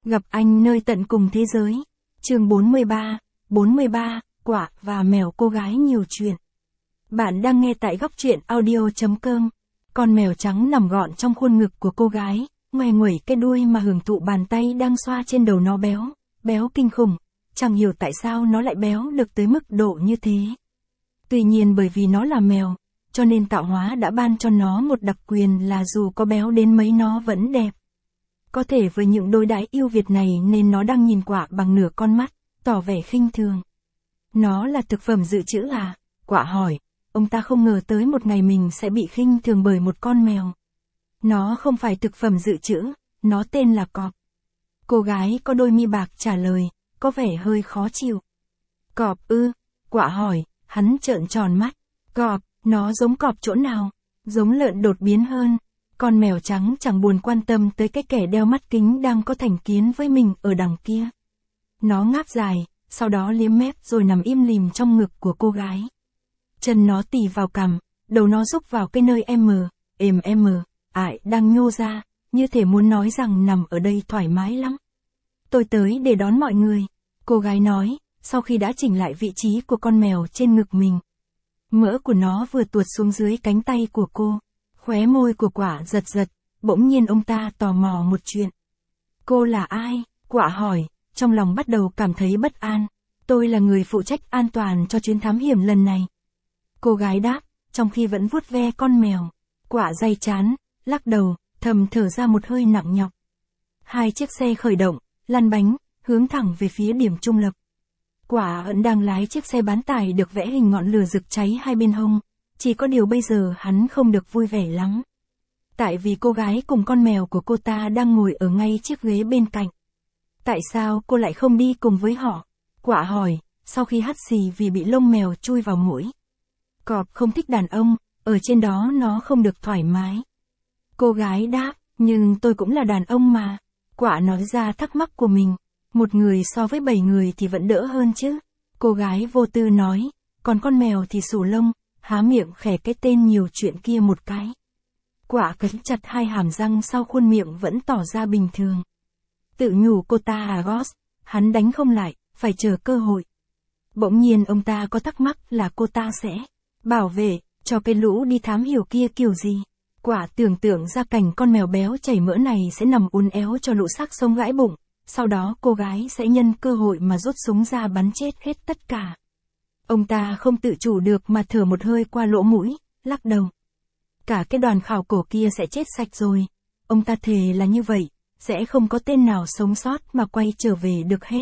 Gặp anh nơi tận cùng thế giới. Chương 43, Quả và mèo cô gái nhiều chuyện. Bạn đang nghe tại góc truyện audio.com. Con mèo trắng nằm gọn trong khuôn ngực của cô gái, ngoe nguẩy cái đuôi mà hưởng thụ bàn tay đang xoa trên đầu nó béo kinh khủng. Chẳng hiểu tại sao nó lại béo được tới mức độ như thế. Tuy nhiên bởi vì nó là mèo, cho nên tạo hóa đã ban cho nó một đặc quyền là dù có béo đến mấy nó vẫn đẹp. Có thể với những đôi đãi yêu Việt này nên nó đang nhìn Quả bằng nửa con mắt, tỏ vẻ khinh thường. Nó là thực phẩm dự trữ à? Quả hỏi. Ông ta không ngờ tới một ngày mình sẽ bị khinh thường bởi một con mèo. Nó không phải thực phẩm dự trữ, nó tên là cọp. Cô gái có đôi mi bạc trả lời, có vẻ hơi khó chịu. Cọp ư? Quả hỏi, hắn trợn tròn mắt. Cọp, nó giống cọp chỗ nào? Giống lợn đột biến hơn. Con mèo trắng chẳng buồn quan tâm tới cái kẻ đeo mắt kính đang có thành kiến với mình ở đằng kia. Nó ngáp dài, sau đó liếm mép rồi nằm im lìm trong ngực của cô gái. Chân nó tì vào cằm, đầu nó rúc vào cái nơi ải đang nhô ra, như thể muốn nói rằng nằm ở đây thoải mái lắm. Tôi tới để đón mọi người, cô gái nói, sau khi đã chỉnh lại vị trí của con mèo trên ngực mình. Mỡ của nó vừa tuột xuống dưới cánh tay của cô. Khóe môi của Quả giật, bỗng nhiên ông ta tò mò một chuyện. Cô là ai? Quả hỏi, trong lòng bắt đầu cảm thấy bất an. Tôi là người phụ trách an toàn cho chuyến thám hiểm lần này. Cô gái đáp, trong khi vẫn vuốt ve con mèo. Quả day chán, lắc đầu, thầm thở ra một hơi nặng nhọc. Hai chiếc xe khởi động, lăn bánh, hướng thẳng về phía điểm trung lập. Quả vẫn đang lái chiếc xe bán tải được vẽ hình ngọn lửa rực cháy hai bên hông. Chỉ có điều bây giờ hắn không được vui vẻ lắm. Tại vì cô gái cùng con mèo của cô ta đang ngồi ở ngay chiếc ghế bên cạnh. Tại sao cô lại không đi cùng với họ? Quả hỏi, sau khi hắt xì vì bị lông mèo chui vào mũi. Cọp không thích đàn ông, ở trên đó nó không được thoải mái. Cô gái đáp, nhưng tôi cũng là đàn ông mà. Quả nói ra thắc mắc của mình. Một người so với 7 người thì vẫn đỡ hơn chứ. Cô gái vô tư nói, còn con mèo thì xù lông. Há miệng khẽ cái tên nhiều chuyện kia một cái. Quả cắn chặt hai hàm răng sau khuôn miệng vẫn tỏ ra bình thường. Tự nhủ cô ta à Goss, hắn đánh không lại, phải chờ cơ hội. Bỗng nhiên ông ta có thắc mắc là cô ta sẽ bảo vệ cho cái lũ đi thám hiểu kia kiểu gì. Quả tưởng tượng ra cảnh con mèo béo chảy mỡ này sẽ nằm uốn éo cho lũ xác sống gãi bụng, sau đó cô gái sẽ nhân cơ hội mà rút súng ra bắn chết hết tất cả. Ông ta không tự chủ được mà thở một hơi qua lỗ mũi, lắc đầu. Cả cái đoàn khảo cổ kia sẽ chết sạch rồi. Ông ta thề là như vậy, sẽ không có tên nào sống sót mà quay trở về được hết.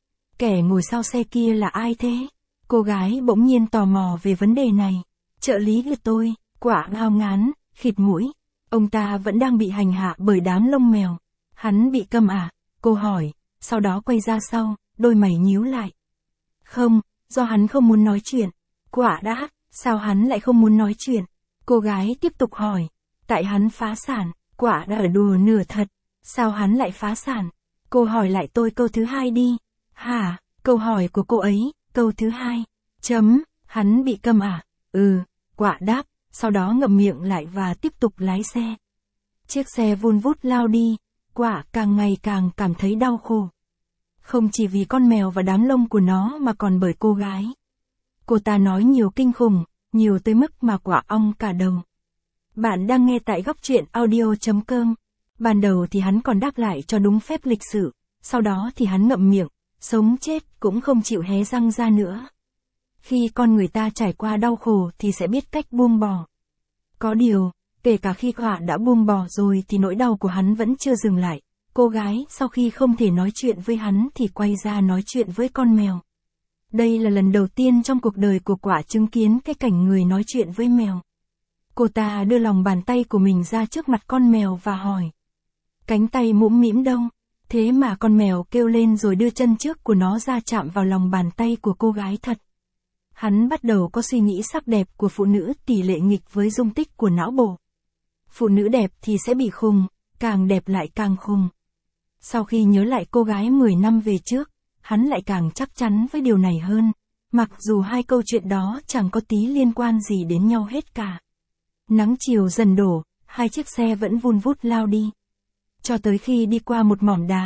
Kẻ ngồi sau xe kia là ai thế? Cô gái bỗng nhiên tò mò về vấn đề này. Trợ lý của tôi, Quả ngao ngán, khịt mũi. Ông ta vẫn đang bị hành hạ bởi đám lông mèo. Hắn bị câm à? Cô hỏi, sau đó quay ra sau, đôi mày nhíu lại. Không. Do hắn không muốn nói chuyện. Quả đáp, sao hắn lại không muốn nói chuyện? Cô gái tiếp tục hỏi. Tại hắn phá sản. Quả đã ở đùa nửa thật. Sao hắn lại phá sản? Cô hỏi lại tôi câu thứ hai đi. Hả? Câu hỏi của cô ấy, câu thứ hai. Hắn bị câm à? Quả đáp, sau đó ngậm miệng lại và tiếp tục lái xe. Chiếc xe vun vút lao đi. Quả càng ngày càng cảm thấy đau khổ. Không chỉ vì con mèo và đám lông của nó mà còn bởi cô gái. Cô ta nói nhiều kinh khủng, nhiều tới mức mà Quả ong cả đầu. Bạn đang nghe tại góc truyện audio.com. Ban đầu thì hắn còn đáp lại cho đúng phép lịch sự, sau đó thì hắn ngậm miệng, sống chết cũng không chịu hé răng ra nữa. Khi con người ta trải qua đau khổ thì sẽ biết cách buông bỏ. Có điều, kể cả khi Quả đã buông bỏ rồi thì nỗi đau của hắn vẫn chưa dừng lại. Cô gái sau khi không thể nói chuyện với hắn thì quay ra nói chuyện với con mèo. Đây là lần đầu tiên trong cuộc đời của Quả chứng kiến cái cảnh người nói chuyện với mèo. Cô ta đưa lòng bàn tay của mình ra trước mặt con mèo và hỏi. Cánh tay mũm mĩm đâu? Thế mà con mèo kêu lên rồi đưa chân trước của nó ra chạm vào lòng bàn tay của cô gái thật. Hắn bắt đầu có suy nghĩ sắc đẹp của phụ nữ tỷ lệ nghịch với dung tích của não bộ. Phụ nữ đẹp thì sẽ bị khùng, càng đẹp lại càng khùng. Sau khi nhớ lại cô gái 10 năm về trước, hắn lại càng chắc chắn với điều này hơn, mặc dù hai câu chuyện đó chẳng có tí liên quan gì đến nhau hết cả. Nắng chiều dần đổ, hai chiếc xe vẫn vun vút lao đi. Cho tới khi đi qua một mỏm đá,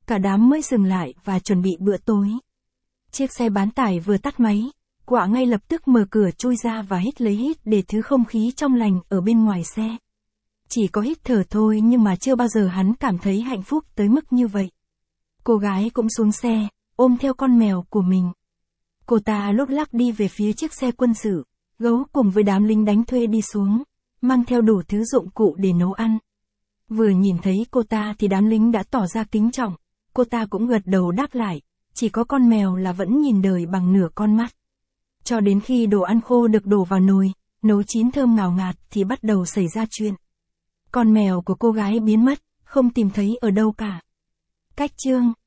cả đám mới dừng lại và chuẩn bị bữa tối. Chiếc xe bán tải vừa tắt máy, Quạ ngay lập tức mở cửa chui ra và hít lấy hít để thứ không khí trong lành ở bên ngoài xe. Chỉ có hít thở thôi nhưng mà chưa bao giờ hắn cảm thấy hạnh phúc tới mức như vậy. Cô gái cũng xuống xe, ôm theo con mèo của mình. Cô ta lúc lắc đi về phía chiếc xe quân sự, Gấu cùng với đám lính đánh thuê đi xuống, mang theo đủ thứ dụng cụ để nấu ăn. Vừa nhìn thấy cô ta thì đám lính đã tỏ ra kính trọng, cô ta cũng gật đầu đáp lại, chỉ có con mèo là vẫn nhìn đời bằng nửa con mắt. Cho đến khi đồ ăn khô được đổ vào nồi, nấu chín thơm ngào ngạt thì bắt đầu xảy ra chuyện. Con mèo của cô gái biến mất, không tìm thấy ở đâu cả. Cách chương